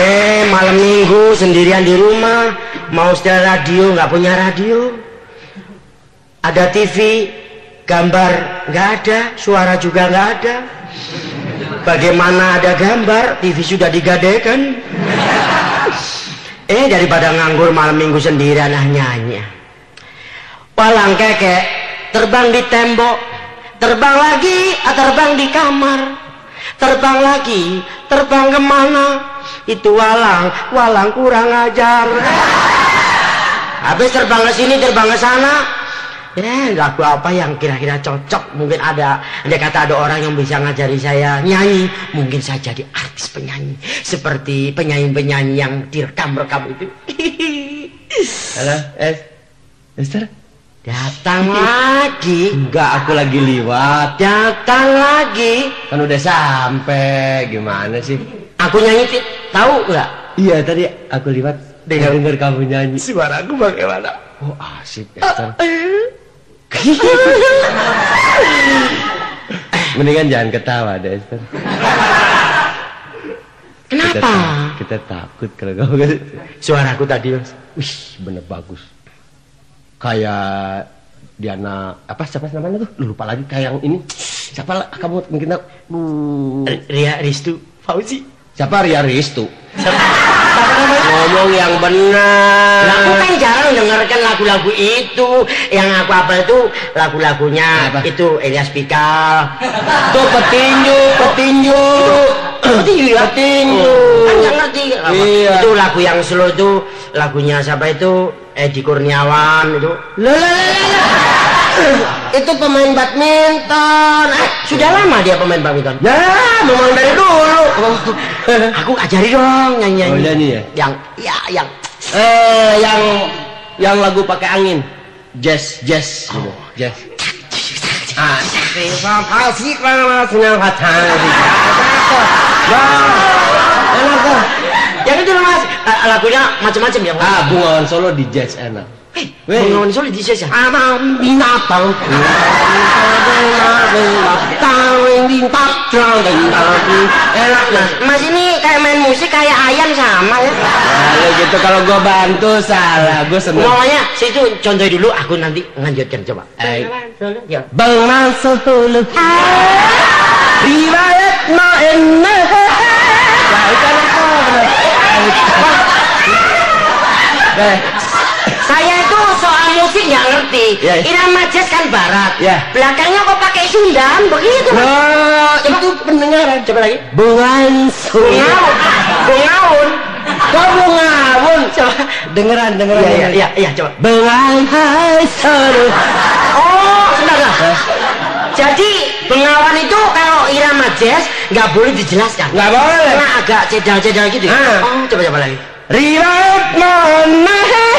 Malam minggu sendirian di rumah, mau setel radio, nggak punya radio. Ada TV, gambar nggak ada, suara juga nggak ada. Bagaimana ada gambar, TV sudah digadaikan. Daripada nganggur malam minggu sendirian nyanyi. Walang keke, terbang di tembok, terbang lagi, terbang di kamar, terbang lagi, terbang kemana? Itu walang kurang ajar. Habis terbang ke sini, terbang ke sana. Lagu apa yang kira-kira cocok? Mungkin ada kata ada orang yang bisa ngajari saya nyanyi. Mungkin saya jadi artis penyanyi, seperti penyanyi-penyanyi yang direkam-rekam itu. Halo, Esther. Datang lagi. Enggak, aku lagi liwat. Datang lagi. Kan udah sampai. Gimana sih? Aku nyanyi, tahu nggak? Iya, tadi aku liwat. Dengar kamu nyanyi. Suara aku bagaimana? Oh, asik, Esther. Mendingan jangan ketawa deh, Esther. Kenapa? Kita takut kalau kamu. Suaraku tadi, Mas. Wih, bener bagus. Kayak Diana, siapa namanya tuh? Lupa lagi, kayak yang ini. Siapa kamu mungkin tahu? Ria Ristu Fauzi. Siapa Ria Ristu? Ngomong yang benar. Aku kan jarang dengarkan lagu-lagu itu. Yang aku apa itu lagu-lagunya itu Elias Pikal. Tuh petinju. Kan nggak ngerti. Iya. Itu lagu yang slow itu lagunya siapa itu? Edi Kurniawan itu. Itu pemain badminton. Sudah lama dia pemain badminton. Ya, memang dari dulu. Aku ajari dong nyanyi. Oh, nyanyi ya? Yang lagu pakai angin. Jazz gitu. Jazz. Yang itu Mas, lagunya macam-macam ya. Bungawan Solo di jazz enak. Bungawan Solo di jazz ya. Binatang. Enak Mas, ini kayak main musik kayak ayam sama ya. Kalau gitu kalau gua bantu salah, gua seneng. Ngomongnya situ contoh dulu, aku nanti lanjutkan coba. Bengawan Solo. Riwayat ma'inna. Saya itu soal musik nggak ngerti. Irama jazz kan barat. Belakangnya kok pakai Sundan begitu. Itu pendengaran. Coba lagi. Bungawan. Kok Bungawan? Coba Dengeran. Iya, coba. Bengawan Solo. Oh, sebentar. Jadi Bengawan itu kalau irama jazz nggak boleh dijelaskan. Nggak boleh. Karena agak cedal-cedal gitu. Oh, coba lagi. Riwayat mana?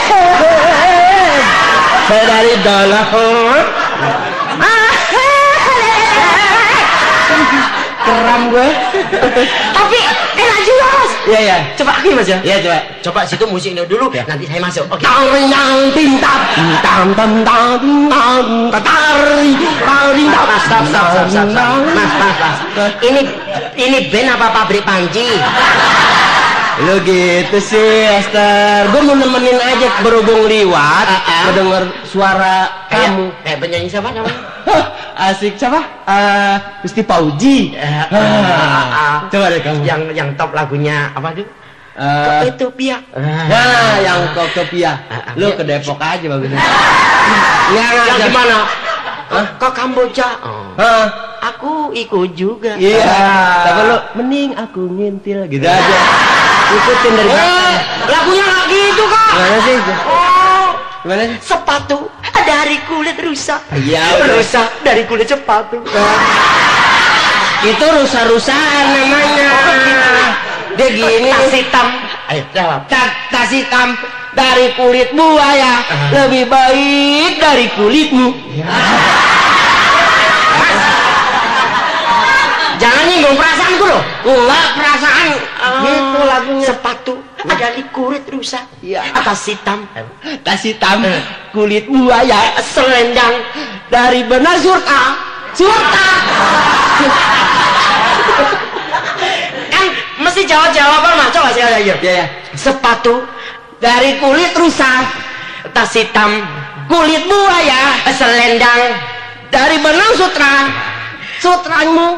Dari dalam. Keram gue. Tapi enak juga Mas. Iya. Coba lagi Mas ya. Iya, coba. Coba situ musiknya dulu. Nanti saya masuk. Oke. Mas. Ini band apa pabrik panci? Lu gitu sih, Esther. Gue mau nemenin aja berhubung liwat, mendengar suara kamu. Penyanyi siapa namanya? Asik siapa? Gusti Pauji. Coba deh kamu. Yang top lagunya apa tuh? Koketopia. Nah, yang Koketopia. Lu ke Depok aja bagusnya. Yang gimana? Ke Kamboja. Aku ikut juga. Iya. Tapi lu mending aku ngintil gitu aja. Ikutin dari belakang. Lagunya nggak gitu Kak. Gimana sih? Gimana sih? Sepatu dari kulit rusa. Iya. Rusa dari kulit sepatu. Itu rusa-rusaan namanya. Dia gini. Tas hitam. Ayo jawab. Tas hitam dari kulit buaya lebih baik dari kulitmu. Jangan nyinggung perasaanku loh. Enggak, perasaan gitu lagunya. Sepatu dari kulit rusa. Iya. Tas hitam. Tas hitam kulit buaya. Selendang dari benar surta. Kan mesti jawab jawaban mas, coba saya aja. Ya. Sepatu dari kulit rusa, tas hitam kulit buaya, selendang dari benang sutramu.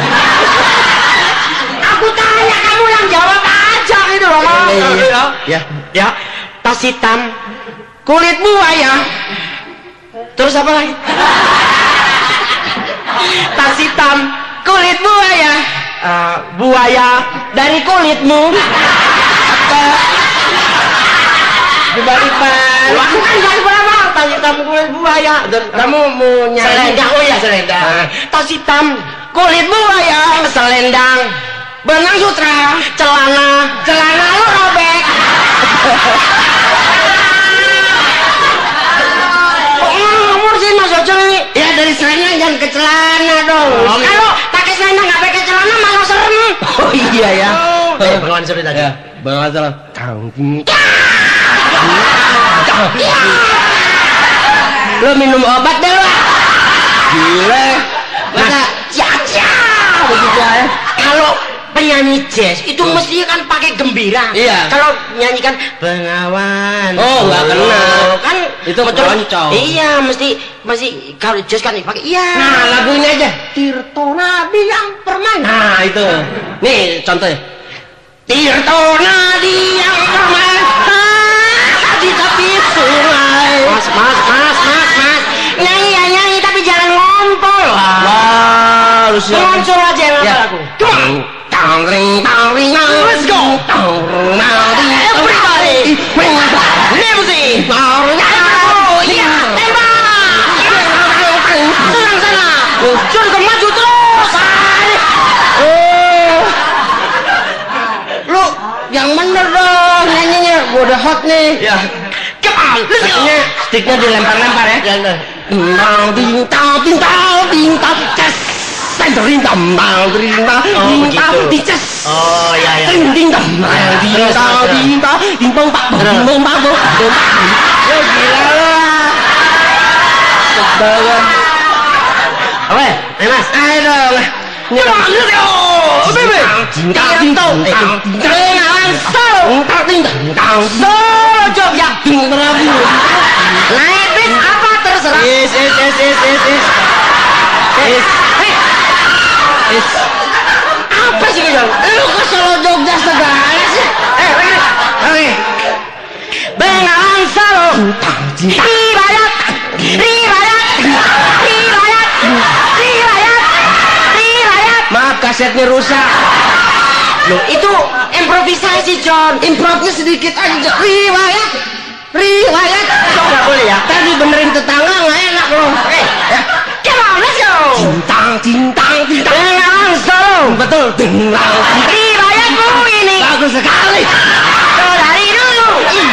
Aku tanya kamu yang jawab aja gitu loh mas. Ya. Tas hitam kulit buaya. Terus apa lagi? Tas hitam kulit buaya. Buaya dari kulitmu. Dibalik-balik. Bukan balik-balik. Tas hitam kulit buaya. Kamu mau nyari Selendang. Oh ya selendang. Tas hitam kulit buaya. Selendang. Benang sutra. Celana lu robek. Umur sih Mas Ojo ini. Ya dari selendang jangan ke celana dong. Kalau pakai selendang nggak pakai celana malah serem. Oh iya ya. Bengawan Suri tadi. Bengawan salah. Lo minum obat deh lo. Gila. Masa caca begitu ya. Kalau penyanyi jazz itu mesti kan pakai gembira. Iya. Kalau nyanyikan Bengawan. Oh, nggak kenal. Kan itu keroncong. Iya, mesti kalau jazz kan pakai iya. Nah, lagu ini aja. Tirto Nadi yang permai. Nah, itu. Nih contohnya. Tirto Nadi yang permai di tepi sungai. Mas. Nyanyi tapi jangan ngompol. Wah, lu siap. Ngompol aja yang Ya. aku. Come on. Let's go. Everybody. Limousine. Iya, tembak. Serang sana. Suruh maju terus. Lu yang bener dong nyanyinya. Gua udah hot nih. Ya. Come on. Let's go. Sticknya dilempar-lempar ya. Bintang. Ces. Oh ya. Yo gila lo. Oke, Mas. Ayo dong. Solo Jogja. Naik bis apa terserah. Apa sih kau? Lu ke Solo Jogja segala sih. Oke. Bengawan Solo. Riwayat. Maaf kasetnya rusak. Loh, itu improvisasi, John. Improvnya sedikit aja. Riwayat. Kok nggak boleh ya? Tadi benerin tetangga nggak enak loh. Come on, let's go. Cintang. Bengawan Solo. Betul. Riwayatmu ini. Bagus sekali. Dari dulu.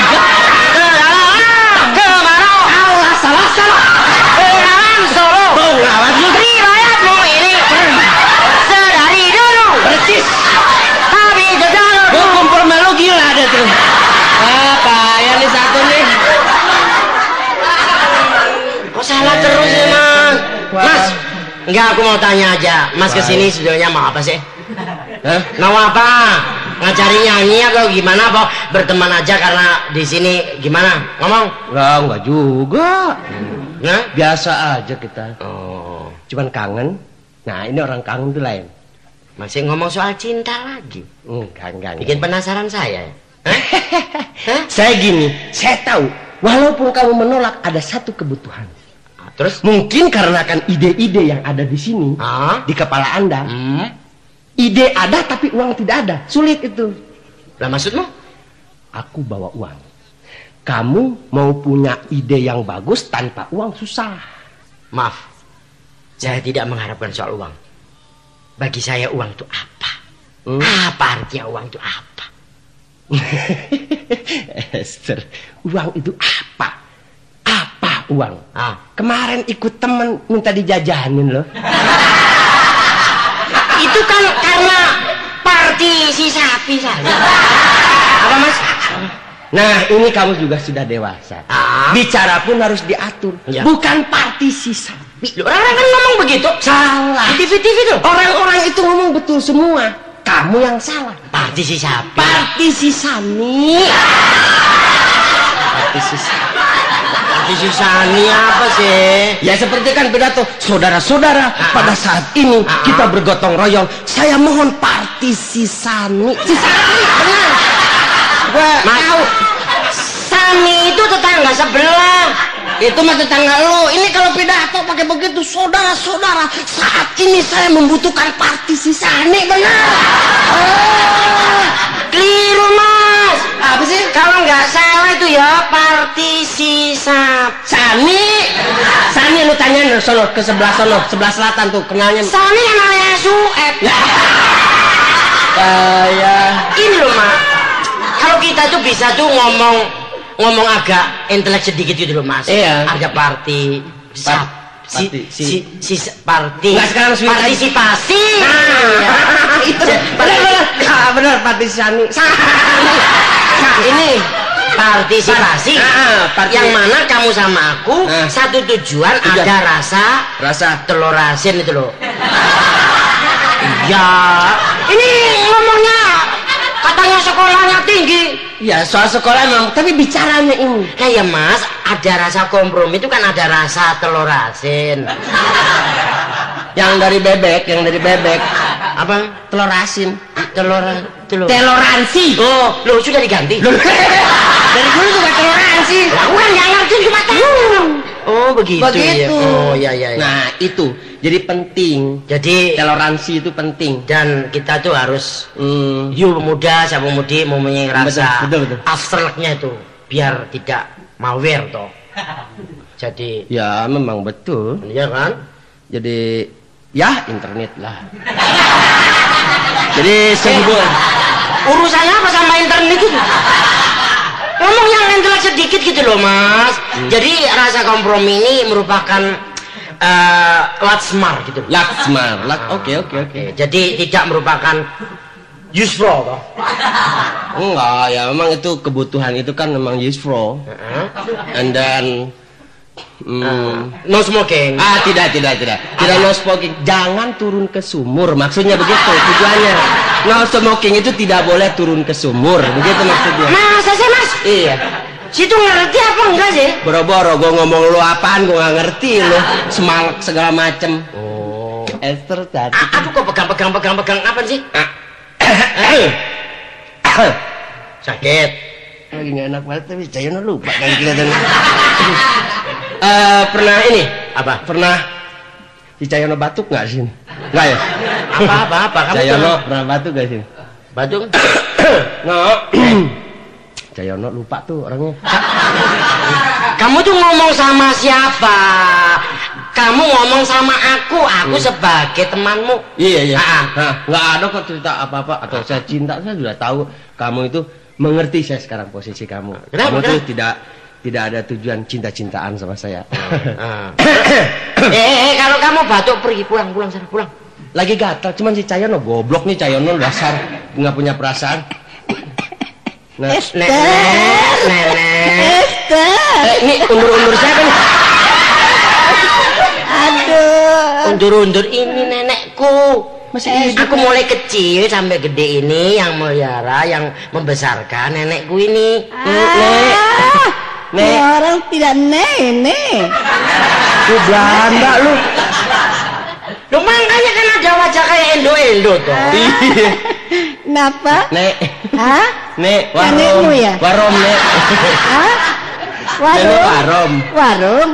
Kemana? Allah salah. Bengawan Solo. Bengawan Solo. Riwayatmu ini. Sedari dulu. Persis. Tapi jauh. Gue kumpul melu gila ada tuh. Apa ya nih satu nih? Kok salah terus sih, Mas? Mas, enggak, aku mau tanya aja. Mas kesini sebenarnya mau apa sih? Hah? Mau apa? Ngajari nyanyi atau gimana? Apa berteman aja karena di sini gimana? Ngomong? Enggak juga. Nah? Biasa aja kita. Oh, Cuman kangen. Nah, ini orang kangen tuh lain. masih ngomong soal cinta lagi. Enggak. Bikin penasaran saya. Hah? Saya gini, saya tahu. Walaupun kamu menolak, ada satu kebutuhan. Terus? Mungkin karena kan ide-ide yang ada di sini, di kepala Anda. Ide ada tapi uang tidak ada. Sulit itu. Lah maksudmu? Aku bawa uang. Kamu mau punya ide yang bagus tanpa uang susah. Maaf, saya tidak mengharapkan soal uang. Bagi saya uang itu apa? Apa artinya uang itu apa? Esther, uang itu apa? Apa uang? Kemarin ikut temen minta dijajanin loh. Itu kan karena partisi sapi saja. Apa Mas? Nah, ini kamu juga sudah dewasa. Bicara pun harus diatur. Ya. Bukan partisi sapi. Orang-orang kan ngomong begitu. Salah. Di TV-TV tuh. Orang-orang itu ngomong betul semua. kamu yang salah. Partisi siapa? Partisi Sani. Partisi Sani. Partisi Sani apa sih? Ya seperti kan pidato, saudara-saudara, pada saat ini kita bergotong royong. Saya mohon partisi Sani. Si Sani, benar. Gua Mau Sani itu tetangga sebelah. itu mah tetangga lo. Ini kalau pidato pakai begitu, saudara-saudara, saat ini saya membutuhkan partisi Sani, benar. Keliru Mas. Apa sih? Kalau nggak salah itu ya partisi Sani. Sani lu tanya sono ke sebelah selatan tuh kenalnya. Sani yang namanya Sueb. Ini loh Mas. Kalau kita tuh bisa tuh ngomong agak intelek sedikit gitu loh Mas. Iya. Ada parti. Parti. Nggak, sekarang partisipasi. Itu benar partisi Sani. Ini partisipasi. Yang mana kamu sama aku satu tujuan, ada rasa telur asin itu loh. Ya, ini ngomongnya katanya sekolahnya tinggi. Ya soal sekolah memang, tapi bicaranya ini. Ya Mas, ada rasa kompromi itu kan ada rasa telur asin. Yang dari bebek. Apa? Telur asin. Toleransi. Oh, lo sudah diganti. Dari dulu juga toleransi. Aku kan nggak ngerti cuma tahu. Oh begitu. Ya. Oh ya. Nah itu jadi penting. Jadi toleransi itu penting. Dan kita tuh harus you pemuda, saya pemudi mempunyai rasa betul. abstraknya itu biar tidak malware toh. Jadi ya memang betul. Iya kan? Jadi ya internet lah. Jadi sebuah urusannya apa sama internet itu? Ngomong yang intelek sedikit gitu loh Mas. Jadi rasa kompromi ini merupakan latsmar gitu. Latsmar. Oke. Jadi tidak merupakan useful toh. Enggak, ya memang itu kebutuhan itu kan memang useful. And then no smoking. Tidak no smoking. Jangan turun ke sumur. Maksudnya begitu tujuannya. No smoking itu tidak boleh turun ke sumur. Begitu maksudnya. Masa sih Mas? Iya. Situ ngerti apa enggak sih? Boro-boro gue ngomong lu apaan, gue nggak ngerti lu. Semangat segala macem. Oh. Esther tadi. Aduh kok pegang apa sih? Sakit. Lagi nggak enak banget tapi saya lupa kan kelihatan. Pernah ini apa? Pernah si Cayono batuk nggak sih? Nggak ya? Apa? Cayono pernah batuk nggak sih? Batuk? No. Cayono lupa tuh orangnya. Kamu tuh ngomong sama siapa? Kamu ngomong sama aku sebagai temanmu. Iya. Nggak ada kok cerita apa-apa atau saya cinta, saya sudah tahu kamu itu mengerti saya sekarang posisi kamu. Kamu tuh tidak ada tujuan cinta-cintaan sama saya. Kalau kamu batuk pergi pulang sana pulang. Lagi gatal, cuman si Cayono goblok nih, Cayono dasar nggak punya perasaan. Nah, Nenek. Ini undur-undur siapa nih? Aduh. Undur-undur ini nenekku. Masih aku mulai kecil sampai gede ini yang melihara, yang membesarkan nenekku ini. Nek. Orang tidak nenek. Lu Belanda lu. Lu makanya kan ada wajah kayak Endo tuh. Iya. Kenapa? Nek. Hah? Nek, Nenekmu ya? Warom, Nek. Hah? Warung.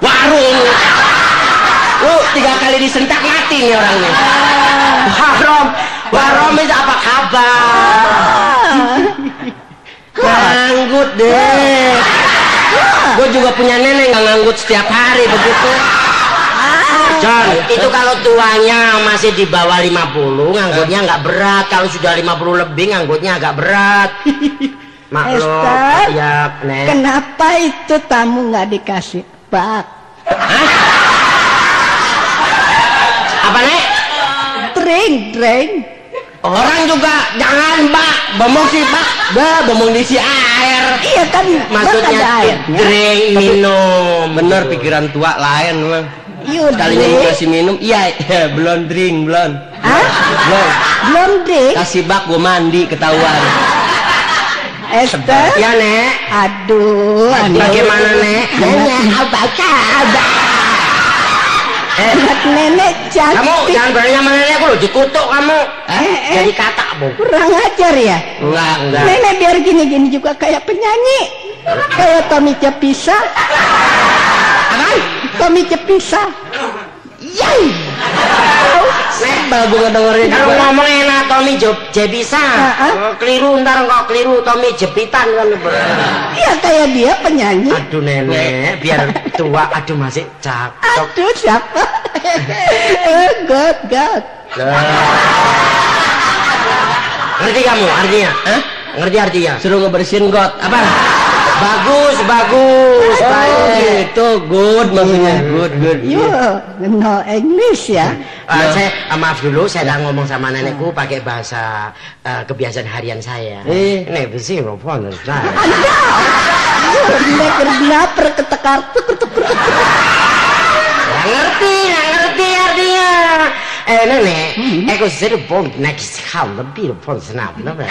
Lu 3 kali disentak mati nih orangnya. Warom itu apa kabar? Nganggut deh. Gue juga punya nenek nggak nganggut setiap hari begitu. John, itu kalau tuanya masih di bawah 50, nganggutnya nggak berat. Kalau sudah 50 lebih, nganggutnya agak berat. Maklum, ya, Nek. Kenapa itu tamu nggak dikasih bak? Apa, Nek? Drink. Orang juga jangan bak, bomong si bak, bomong diisi air. Iya kan, maksudnya ada air. drink minum. Bener pikiran tua lain memang. Sekalinya dikasih minum, iya, belum drink, belum. Hah? Belum drink? Kasih bak, gue mandi, ketahuan. Esther? Ya, Nek. Aduh. Bagaimana, Nek? Nenek, apa kabar? Anak nenek cantik. Kamu jangan berani sama nenek aku loh, dikutuk kamu. Jadi kata, Bu. Kurang ajar ya? Enggak. Nenek biar gini-gini juga kayak penyanyi. Kayak Tommy Cepisa. Apaan? Tommy Cepisa. Yay! Sebel gue ngedengerin. Kalau ngomong enak Tommy Jepisa, keliru ntar kok keliru Tommy Jepitan kan. Iya kayak dia penyanyi. Aduh nenek, biar tua, aduh masih cakep. Aduh siapa? God. Ngerti kamu artinya? Ngerti artinya? Suruh ngebersihin got. Apa? Bagus. Itu good maksudnya. Good. You no English ya? Saya maaf dulu, saya dah ngomong sama nenekku pakai bahasa kebiasaan harian saya. Nek besi ngopon. Anda, kenapa ketekar? Ngerti artinya. Nenek, aku sudah pun next time lebih pun senang, kenapa?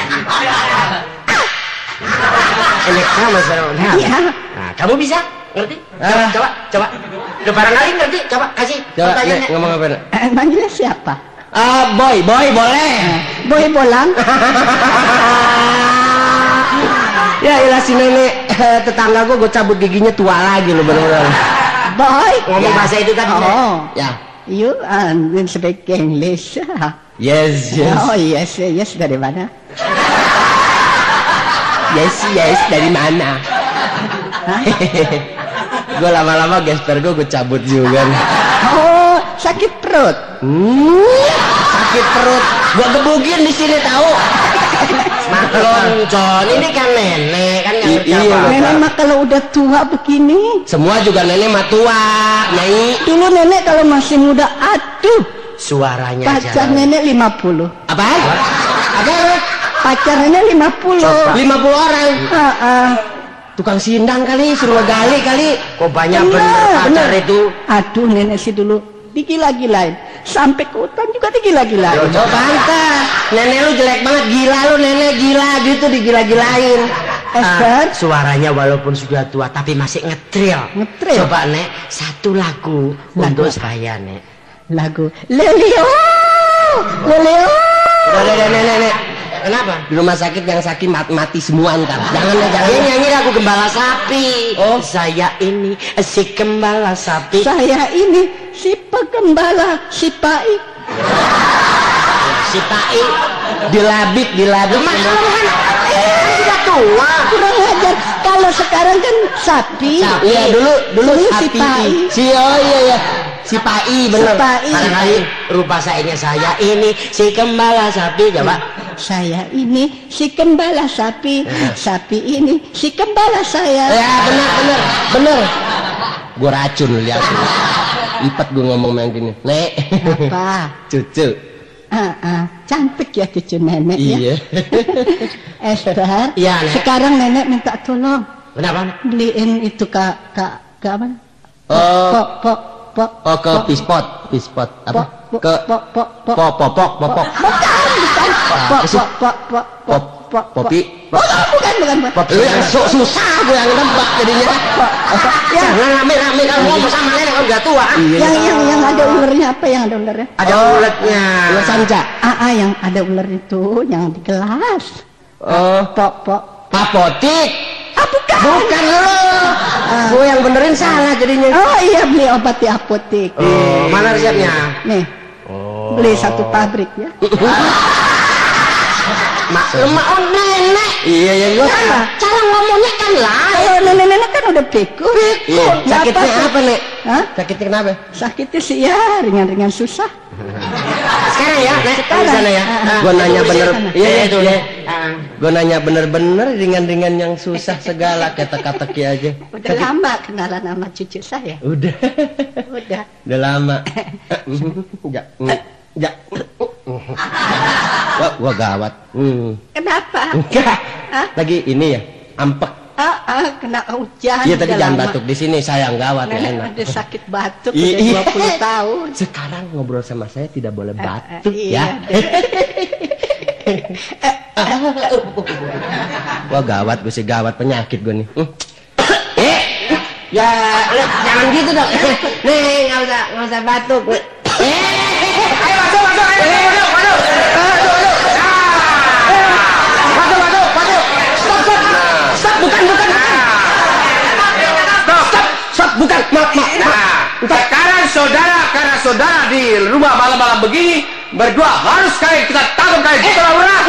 Ini kamu seru. Nah, kamu bisa ngerti? Coba. Udah barangkali ngerti? Coba kasih. Coba Nek, ngomong apa Nek? Manggilnya siapa? Boy boleh. Boy Bolang. Ya ilah si nenek tetangga gue cabut giginya tua lagi loh bener-bener. Boy. Ngomong bahasa itu tadi. Oh. Ya. You speak English. Yes. Oh yes dari mana? Yes dari mana? Gue lama-lama gesper gue cabut juga. Oh sakit perut. Sakit perut. Gue gebukin di sini tahu. Loncon, ini kan nenek kan nggak ngerti Iya, apa. Nenek mah kalau udah tua begini. Semua juga nenek mah tua, Nyai. Dulu nenek kalau masih muda, aduh. Suaranya Pacar aja. nenek 50. Apa? Pacar nenek 50. 50 orang. Tukang sindang kali, suruh ngegali kali. Kok banyak bener pacar itu. Aduh nenek sih dulu digila-gilain. Sampai ke hutan juga digila-gilain. Oh pantas. Nenek lu jelek banget, gila lu nenek, gila gitu digila-gilain. Esther, Suaranya walaupun sudah tua tapi masih ngetril. Coba Nek, satu lagu untuk saya Nek. Lagu Lelio. Udah Nenek. Kenapa? Di rumah sakit yang sakit mati semua ntar. Jangan. Dia nyanyi lagu Gembala Sapi. Oh, saya ini si Gembala Sapi. Saya ini si pegembala, si Pai. Si Pai. Dilabik. Sudah tua. Kurang ajar. Kalau sekarang kan sapi. Iya dulu si sapi. Pai. Iya. Si Pai bener. Barangkali rupa saya ini si Gembala Sapi. Coba. Saya ini si gembala sapi. Sapi ini si gembala saya. Ya bener. Gue racun lihat. Empat gue ngomong yang gini. Nek. Apa? Cucu. Cantik ya cucu nenek Iya. ya. Esther. Iya, Nek. Sekarang nenek minta tolong. Kenapa? Beliin itu ke apa? Ke pispot. Apa? Ke popok. Bukan. Popi. Bukan. Lu yang susah gue yang nembak jadinya. Jangan rame-rame kalau ngomong sama nenek kalau udah tua. Yang ada ularnya apa yang ada ularnya? Ada uletnya. Ular sanca. Yang ada ular itu yang di gelas. Apotik. Bukan lo. Gue yang benerin salah jadinya. Oh iya beli obat di apotek. Mana resepnya? Nih. Beli satu pabrik ya. Lemah nenek. Iya gue. Cara ngomongnya kan lain. Kalau nenek-nenek kan udah pikun. Iya. Sakitnya apa Nek? Hah? Sakitnya kenapa? Sakitnya sih ya ringan-ringan susah. Sekarang ya, Nek. Di sana ya. Gue nanya bener. Iya itu ya. Gue nanya bener-bener ringan-ringan yang susah segala kayak teka-teki aja. Udah lama kenalan sama cucu saya. Udah lama. Ya. Wah gawat. Kenapa? Enggak. Lagi ini ya, ampek. Kena hujan. Iya tadi udah jangan lama. batuk di sini, sayang gawat ya Nenek enak. ada sakit batuk Iya. udah 20 tahun. Sekarang ngobrol sama saya tidak boleh batuk Iya. ya. Wah gawat gue sih, gawat penyakit gue nih. Ya, jangan gitu dong. Nih, nggak usah batuk. Ayo masuk. Stop, bukan. Stop, bukan. Nah, sekarang saudara, karena saudara di rumah malam-malam begini berdua harus kita tangkap kita orang.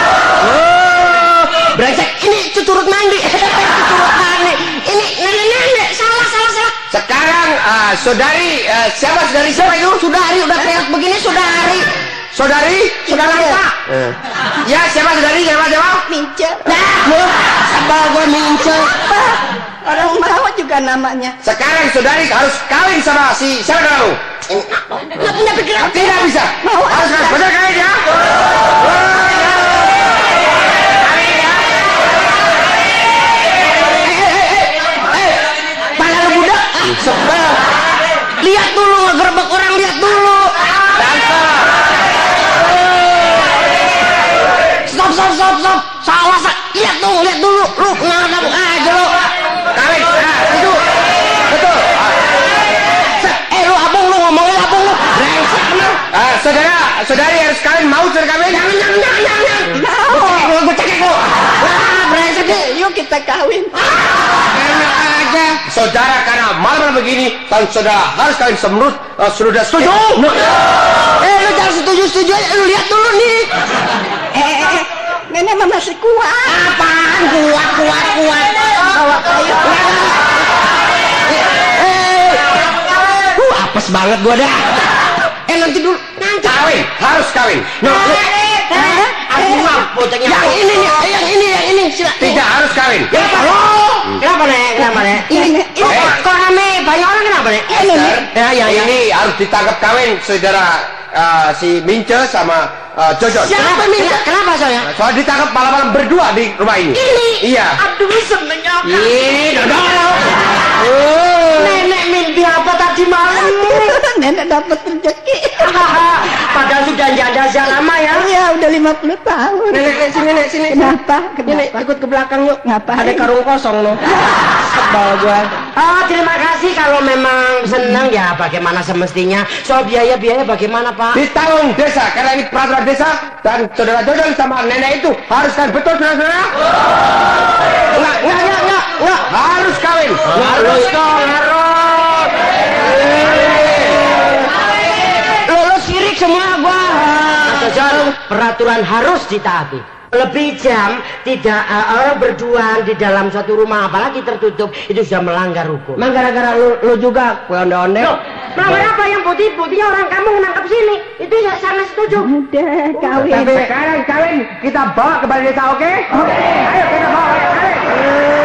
Brengsek, ini cucurut mandi. Ini nenek, salah. Sekarang saudari, siapa itu? Sudari, udah peot begini Sudari. Saudara apa? Ya, siapa saudari? Siapa? Mince. Sabal gue mince. Orang mau juga namanya. Sekarang saudari harus kawin sama siapa kamu? Nggak punya pikiran. Tidak bisa. Harus benar kawin ya. Pala lu budak. Sebel. Lihat dulu, ngegerbek orang, lihat dulu. Stop. Salah. Lihat dulu. Lu ngadap aja lu. Kawin. Itu. Betul. Lu abang lu ngomongin abang lu. Brengsek bener. Saudari harus kawin. Mau saudari kawin? Jangan. Gue cekek lu. Brengsek deh. Yuk kita kawin. Enak aja. Saudara karena malam begini, dan saudara harus kawin menurut sudah setuju. Lu jangan setuju aja. Lu lihat dulu nih. Nenek mah masih kuat. Apaan kuat. Ayo. Apes banget gua dah. Nanti dulu. Kawin, harus kawin. Aku bocahnya. Yang ini. Silakan. Tidak harus kawin. Kenapa nek? Ini kok rame banyak orang kenapa nek? Ini harus ditangkap kawin saudara si Mince sama Jojon. Siapa minta? Kenapa saya? Soal ditangkap malam-malam berdua di rumah ini. Iya. Aduh senengnya. Dodol. Nenek mimpi apa tadi malam? Nenek dapat rezeki. Padahal sudah janda sejak lama ya. Iya, udah 50 tahun. Nenek sini. Kenapa? Nenek ikut ke belakang yuk. Ngapain? Ada karung kosong loh. Sebal gua. Terima kasih kalau memang senang ya bagaimana semestinya. Soal biaya bagaimana Pak? Ditanggung desa karena ini peraturan desa dan saudara Jojon sama nenek itu harus kawin. Betul saudara? Enggak. Harus kawin. Harus dong, harus. Lo sirik semua gua. Peraturan harus ditaati. Lebih jam tidak orang berdua di dalam suatu rumah apalagi tertutup itu sudah melanggar hukum. Emang gara-gara lu juga onde-onde. Melanggar apa yang putih-putihnya orang kamu menangkap sini itu ya sana setuju. Udah kawin. Tapi sekarang kawin kita bawa ke balai desa, oke? Ayo kita bawa.